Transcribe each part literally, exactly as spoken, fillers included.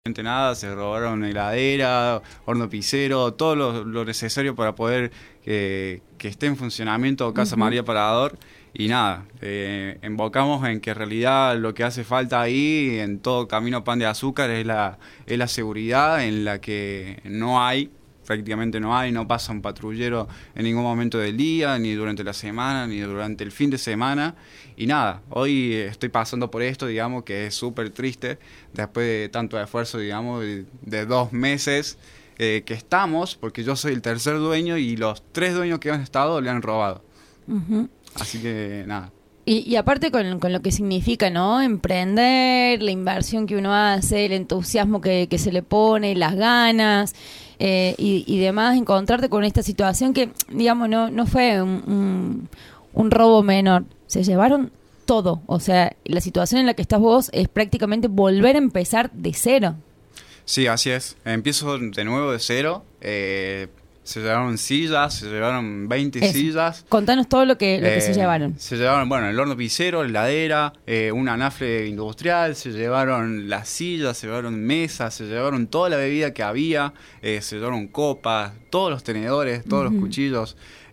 absolutamente nada, se robaron heladera, horno pisero, todo lo, lo necesario para poder eh, que esté en funcionamiento Casa uh-huh. María Parador. Y nada, eh, embocamos en que en realidad lo que hace falta ahí, en todo Camino Pan de Azúcar, es la, es la seguridad en la que no hay, prácticamente no hay, no pasa un patrullero en ningún momento del día, ni durante la semana, ni durante el fin de semana. Y nada, hoy estoy pasando por esto, digamos, que es súper triste, después de tanto esfuerzo, digamos, de, de dos meses eh, que estamos, porque yo soy el tercer dueño y los tres dueños que han estado le han robado. Uh-huh. Así que nada. Y, y aparte con, con lo que significa, ¿no? Emprender, la inversión que uno hace, el entusiasmo que, que se le pone, las ganas eh, y, y demás, encontrarte con esta situación que, digamos, no, no fue un, un, un robo menor. Se llevaron todo. O sea, la situación en la que estás vos es prácticamente volver a empezar de cero. Sí, así es. Empiezo de nuevo de cero. Eh... Se llevaron sillas, se llevaron veinte Eso. sillas. Contanos todo lo que, lo que eh, se llevaron. Se llevaron, bueno, el horno pisero, la heladera, eh, un anafre industrial, se llevaron las sillas, se llevaron mesas, se llevaron toda la bebida que había, eh, se llevaron copas, todos los tenedores, todos uh-huh. los cuchillos.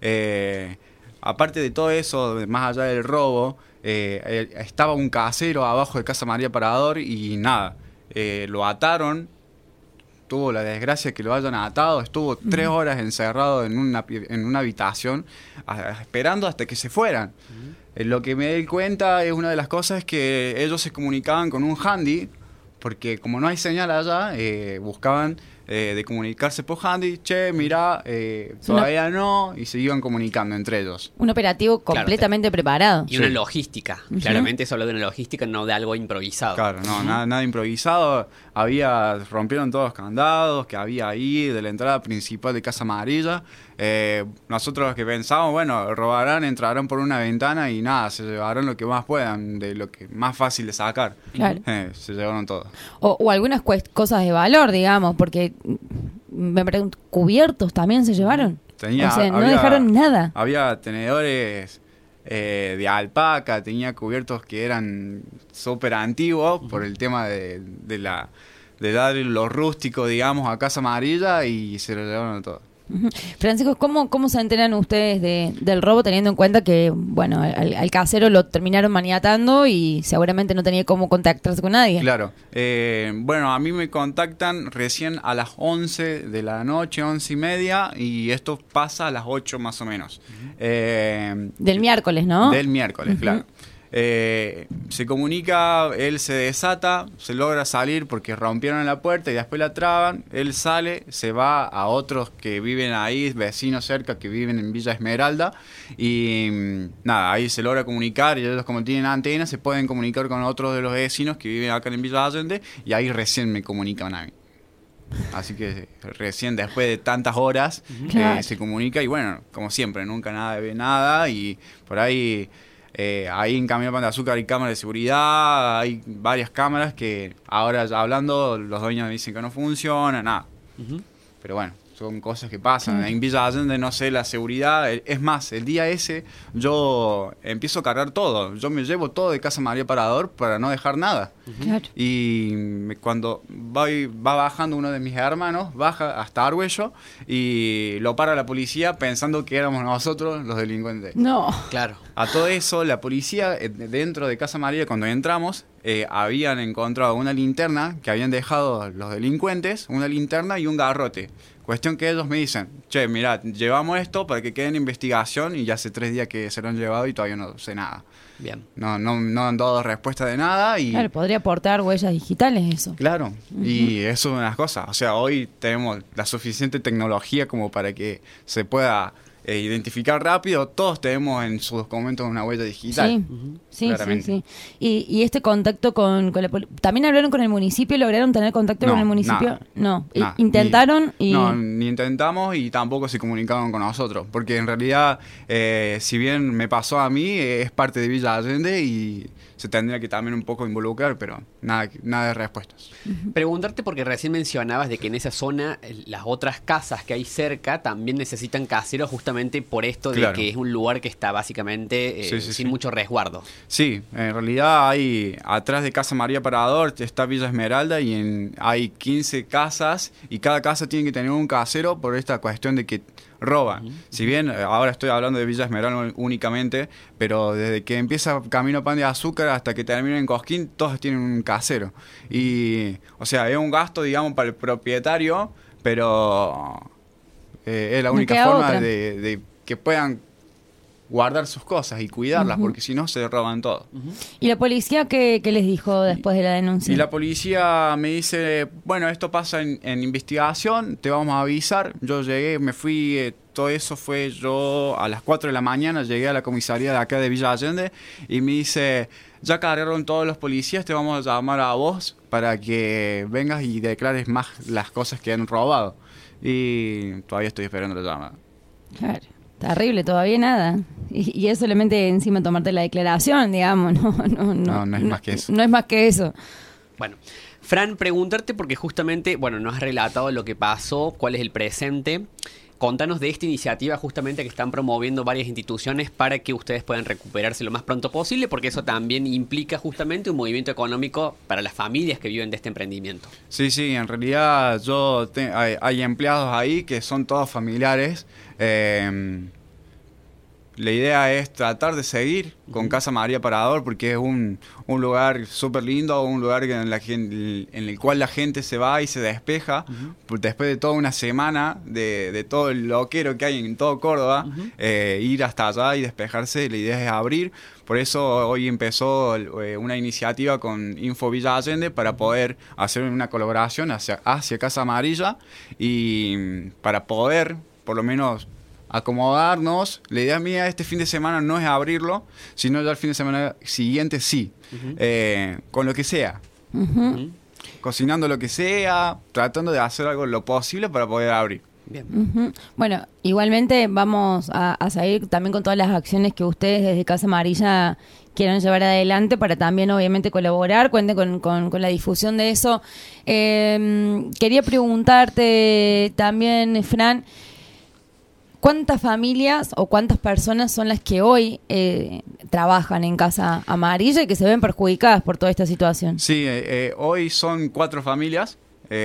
Eh, aparte de todo eso, más allá del robo, eh, estaba un casero abajo de Casa María Parador y nada, eh, lo ataron. Tuvo la desgracia que lo hayan atado, estuvo uh-huh. tres horas encerrado en una, en una habitación a, esperando hasta que se fueran. Uh-huh. Eh, lo que me di cuenta es una de las cosas que ellos se comunicaban con un handy, porque como no hay señal allá, eh, buscaban eh, de comunicarse por handy, che, mirá, eh, todavía no, y se iban comunicando entre ellos. Un operativo completamente claro, preparado. Y una sí. logística, uh-huh. claramente eso habla de una logística, no de algo improvisado. Claro, no, uh-huh. nada, nada improvisado. Había, rompieron todos los candados que había ahí de la entrada principal de Casa Amarilla. Eh, nosotros que pensamos, bueno, robarán, entrarán por una ventana y nada, se llevarán lo que más puedan, de lo que más fácil de sacar. Claro. Eh, se llevaron todo. O, o algunas cuest- cosas de valor, digamos, porque me pregunto, ¿cubiertos también se llevaron? Tenía, o sea, no había, dejaron nada. Había tenedores eh, de alpaca, tenía cubiertos que eran súper antiguos uh-huh. por el tema de, de la de dar lo rústico, digamos, a Casa Amarilla y se lo llevaron todo. Uh-huh. Francisco, ¿cómo, cómo se enteran ustedes de, del robo teniendo en cuenta que, bueno, al, al casero lo terminaron maniatando y seguramente no tenía cómo contactarse con nadie? Claro. Eh, bueno, a mí me contactan recién a las once de la noche, once y media, y esto pasa a las ocho más o menos. Uh-huh. Eh, del miércoles, ¿no? Del miércoles, uh-huh. claro. Eh, se comunica, él se desata, se logra salir porque rompieron la puerta y después la traban, él sale, se va a otros que viven ahí, vecinos cerca que viven en Villa Esmeralda y nada, ahí se logra comunicar y ellos como tienen antenas se pueden comunicar con otros de los vecinos que viven acá en Villa Allende y ahí recién me comunican a mí. Así que recién después de tantas horas claro. eh, se comunica y bueno, como siempre, nunca nada ve nada y por ahí... Eh, ahí en Camino Pan de Azúcar hay cámaras de seguridad, hay varias cámaras que ahora ya hablando los dueños me dicen que no funcionan, nada. Uh-huh. Pero bueno, son cosas que pasan. Uh-huh. En Villa Allende no sé la seguridad. Es más, el día ese yo empiezo a cargar todo. Yo me llevo todo de Casa María Parador para no dejar nada. Uh-huh. Claro. Y me, cuando va, va bajando uno de mis hermanos, baja hasta Argüello y lo para la policía pensando que éramos nosotros los delincuentes. No. Claro. A todo eso, la policía, dentro de Casa María, cuando entramos, eh, habían encontrado una linterna que habían dejado los delincuentes, una linterna y un garrote. Cuestión que ellos me dicen, che, mirá, llevamos esto para que quede en investigación y ya hace tres días que se lo han llevado y todavía no sé nada. Bien. No, no, no han dado respuesta de nada y... Claro, podría aportar huellas digitales eso. Claro, uh-huh. y eso es una de las cosas. O sea, hoy tenemos la suficiente tecnología como para que se pueda... Eh, identificar rápido, todos tenemos en sus documentos una huella digital. Sí, uh-huh. sí, sí, sí. Y, y este contacto con, con la poli- ¿también hablaron con el municipio? ¿Lograron tener contacto no, con el municipio? Nada, no, nada. ¿intentaron? Ni, y... No, ni intentamos y tampoco se comunicaron con nosotros, porque en realidad, eh, si bien me pasó a mí, eh, es parte de Villa Allende y se tendría que también un poco involucrar, pero nada, nada de respuestas. Preguntarte porque recién mencionabas de que en esa zona eh, las otras casas que hay cerca también necesitan caseros justamente por esto de Claro. que es un lugar que está básicamente eh, Sí, sí, sin sí. mucho resguardo. Sí, en realidad hay, atrás de Casa María Parador está Villa Esmeralda y en, hay quince casas y cada casa tiene que tener un casero por esta cuestión de que roban. Si bien eh, ahora estoy hablando de Villa Esmeralda únicamente, pero desde que empieza Camino Pan de Azúcar hasta que termina en Cosquín, todos tienen un casero. Y, o sea, es un gasto, digamos, para el propietario, pero eh, es la No única queda forma otra. de, de que puedan guardar sus cosas y cuidarlas, porque si no se roban todo. ¿Y la policía qué, qué les dijo después de la denuncia? Y la policía me dice, bueno, esto pasa en, en investigación, te vamos a avisar. Yo llegué, me fui, eh, todo eso fue yo a las cuatro de la mañana, llegué a la comisaría de acá de Villa Allende y me dice, ya cargaron todos los policías, te vamos a llamar a vos para que vengas y declares más las cosas que han robado. Y todavía estoy esperando la llamada. Claro. Terrible, todavía nada. Y, y es solamente encima tomarte la declaración, digamos. No, no, no, No, no es más que eso. No es más que eso. Bueno, Fran, preguntarte porque justamente, bueno, nos has relatado lo que pasó, cuál es el presente. Contanos de esta iniciativa justamente que están promoviendo varias instituciones para que ustedes puedan recuperarse lo más pronto posible, porque eso también implica justamente un movimiento económico para las familias que viven de este emprendimiento. Sí, sí, en realidad yo te- hay, hay empleados ahí que son todos familiares. Eh, la idea es tratar de seguir con Casa María Parador porque es un, un lugar súper lindo, un lugar que en, la, gen- en el cual la gente se va y se despeja. Por- Después de toda una semana de, de todo el loquero que hay en todo Córdoba, eh, ir hasta allá y despejarse, la idea es abrir. Por eso hoy empezó eh, una iniciativa con Info Villa Allende para poder hacer una colaboración hacia, hacia Casa Amarilla y mm, para poder, por lo menos, acomodarnos. La idea mía este fin de semana no es abrirlo, sino ya el fin de semana siguiente sí, eh, con lo que sea. Ujú. Cocinando lo que sea, tratando de hacer algo lo posible para poder abrir. Bien. Ujú. Bueno, igualmente vamos a, a seguir también con todas las acciones que ustedes desde Casa Amarilla quieran llevar adelante para también obviamente colaborar, cuenten con, con, con la difusión de eso. Eh, quería preguntarte también, Fran, ¿cuántas familias o cuántas personas son las que hoy eh, trabajan en Casa Amarilla y que se ven perjudicadas por toda esta situación? Sí, eh, eh, hoy son cuatro familias.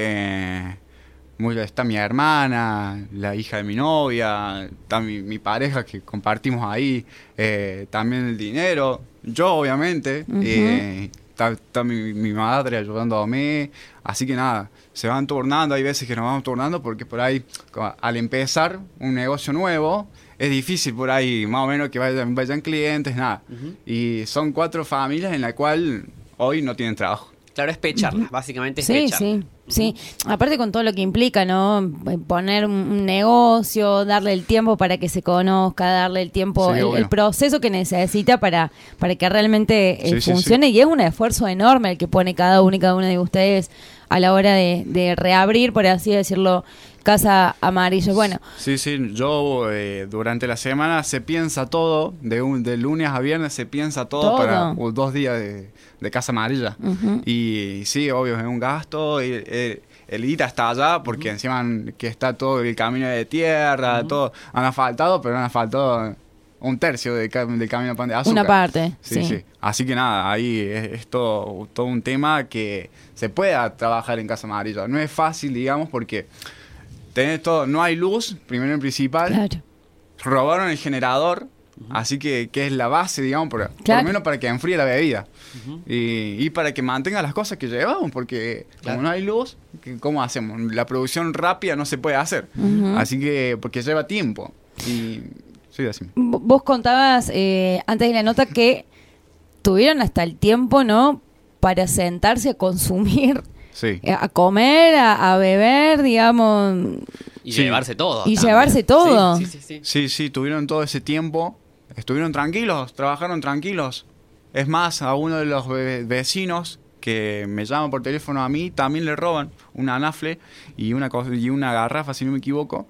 Eh, muy- está mi hermana, la hija de mi novia, está mi, mi pareja que compartimos ahí, eh, también el dinero, yo obviamente, Ujú. eh, está, está mi, mi madre ayudándome, así que nada, se van turnando, hay veces que nos vamos turnando porque por ahí co- al empezar un negocio nuevo es difícil por ahí más o menos que vayan, vayan clientes, nada, Ujú. y son cuatro familias en la cual hoy no tienen trabajo. Claro, es pecharlas, básicamente es Sí, pecharlas. sí, sí. Aparte con todo lo que implica, ¿no? Poner un- un negocio, darle el tiempo para que se conozca, darle el tiempo, Sí, el, obvio. el proceso que necesita para, para que realmente eh, Sí, sí, funcione. Y es un esfuerzo enorme el que pone cada uno y cada una de ustedes a la hora de, de reabrir, por así decirlo, Casa Amarilla. Bueno, Sí, sí, yo eh, durante la semana se piensa todo, de, un, de lunes a viernes se piensa todo, Todo. para uh, dos días de, de Casa Amarilla. Ujú. Y sí, obvio, es un gasto, el, el- el ir hasta allá, porque encima que está todo el camino de tierra, todo, han asfaltado, pero han asfaltado un tercio del, ca- del camino Pan de Azúcar. una parte, Sí, sí. sí. Así que nada, ahí es, es todo, todo un tema que se pueda trabajar en Casa Amarilla. No es fácil, digamos, porque tenés todo, no hay luz, primero en principal, Claro. robaron el generador, así que, que es la base, digamos, por, por Claro. lo menos para que enfríe la bebida. y, y para que mantenga las cosas que llevamos, porque Claro. como no hay luz, ¿qué- ¿cómo hacemos? La producción rápida no se puede hacer. Ujú. Así que, porque lleva tiempo. Y sí, así. V- Vos contabas eh, antes de la nota que tuvieron hasta el tiempo, ¿no? Para sentarse a consumir, Sí. eh, a comer, a, a beber, digamos. Y Sí. llevarse todo. Y también. llevarse todo. Sí, sí, sí, sí. Sí, sí, tuvieron todo ese tiempo, estuvieron tranquilos, trabajaron tranquilos. Es más, a uno de los ve- vecinos que me llaman por teléfono a mí, también le roban una anafle y una, co- y una garrafa, si no me equivoco.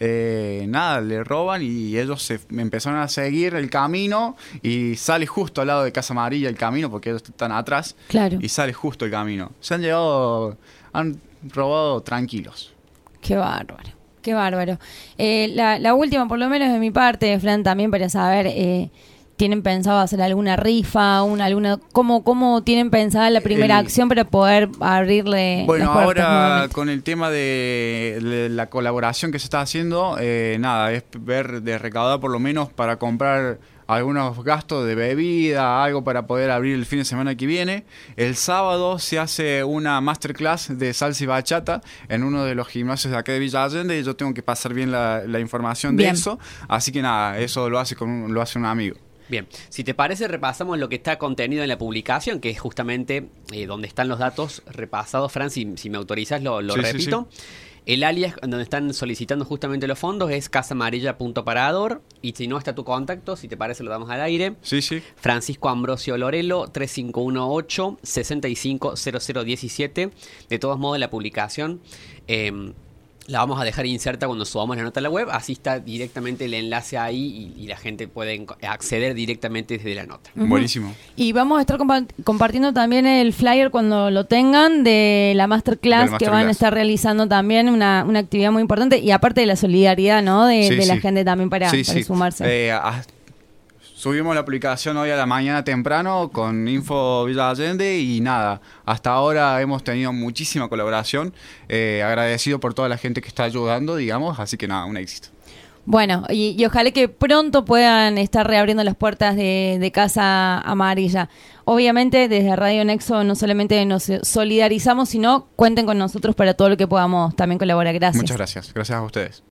Eh, nada, le roban y ellos se me empezaron a seguir el camino y sale justo al lado de Casa Amarilla el camino, porque ellos están atrás. Claro. Y sale justo el camino. Se han llevado, han robado tranquilos. Qué bárbaro, qué bárbaro. Eh, la, la última, por lo menos de mi parte, Fran, también para saber, eh, ¿tienen pensado hacer alguna rifa, una, alguna, cómo, cómo tienen pensada la primera El- acción para poder abrirle Bueno, las puertas ahora nuevamente? con el tema de, de la colaboración que se está haciendo, eh, nada, es ver de recaudar por lo menos para comprar algunos gastos de bebida, algo para poder abrir el fin de semana que viene. El sábado se hace una masterclass de salsa y bachata en uno de los gimnasios de acá de Villa Allende y yo tengo que pasar bien la, la información Bien. de eso. Así que nada, eso lo hace, con un, lo hace un amigo. Bien, si te parece, repasamos lo que está contenido en la publicación, que es justamente eh, donde están los datos repasados. Fran, si, si me autorizas, lo, lo Sí, sí, repito. El alias donde están solicitando justamente los fondos es casamarilla.parador. Y si no está tu contacto, si te parece, lo damos al aire. Sí, sí. Francisco Ambrosio Lorelo, tres cinco uno ocho, seis cinco cero cero uno siete. De todos modos, la publicación eh, la vamos a dejar inserta cuando subamos la nota a la web. Así está directamente el enlace ahí y, y la gente puede enco- acceder directamente desde la nota. Ujú. Buenísimo. Y vamos a estar compa- compartiendo también el flyer cuando lo tengan de la masterclass, Del que van a masterclass. estar realizando también, una, una actividad muy importante y aparte de la solidaridad, ¿no? De, Sí, de la sí. gente también para, Sí, para sí. sumarse. Eh, a- subimos la publicación hoy a la mañana temprano con Info Villa Allende y nada, hasta ahora hemos tenido muchísima colaboración, eh, agradecido por toda la gente que está ayudando, digamos, así que nada, un éxito. Bueno, y, y ojalá que pronto puedan estar reabriendo las puertas de, de Casa Amarilla. Obviamente, desde Radio Nexo no solamente nos solidarizamos, sino cuenten con nosotros para todo lo que podamos también colaborar. Gracias. Muchas gracias, gracias a ustedes.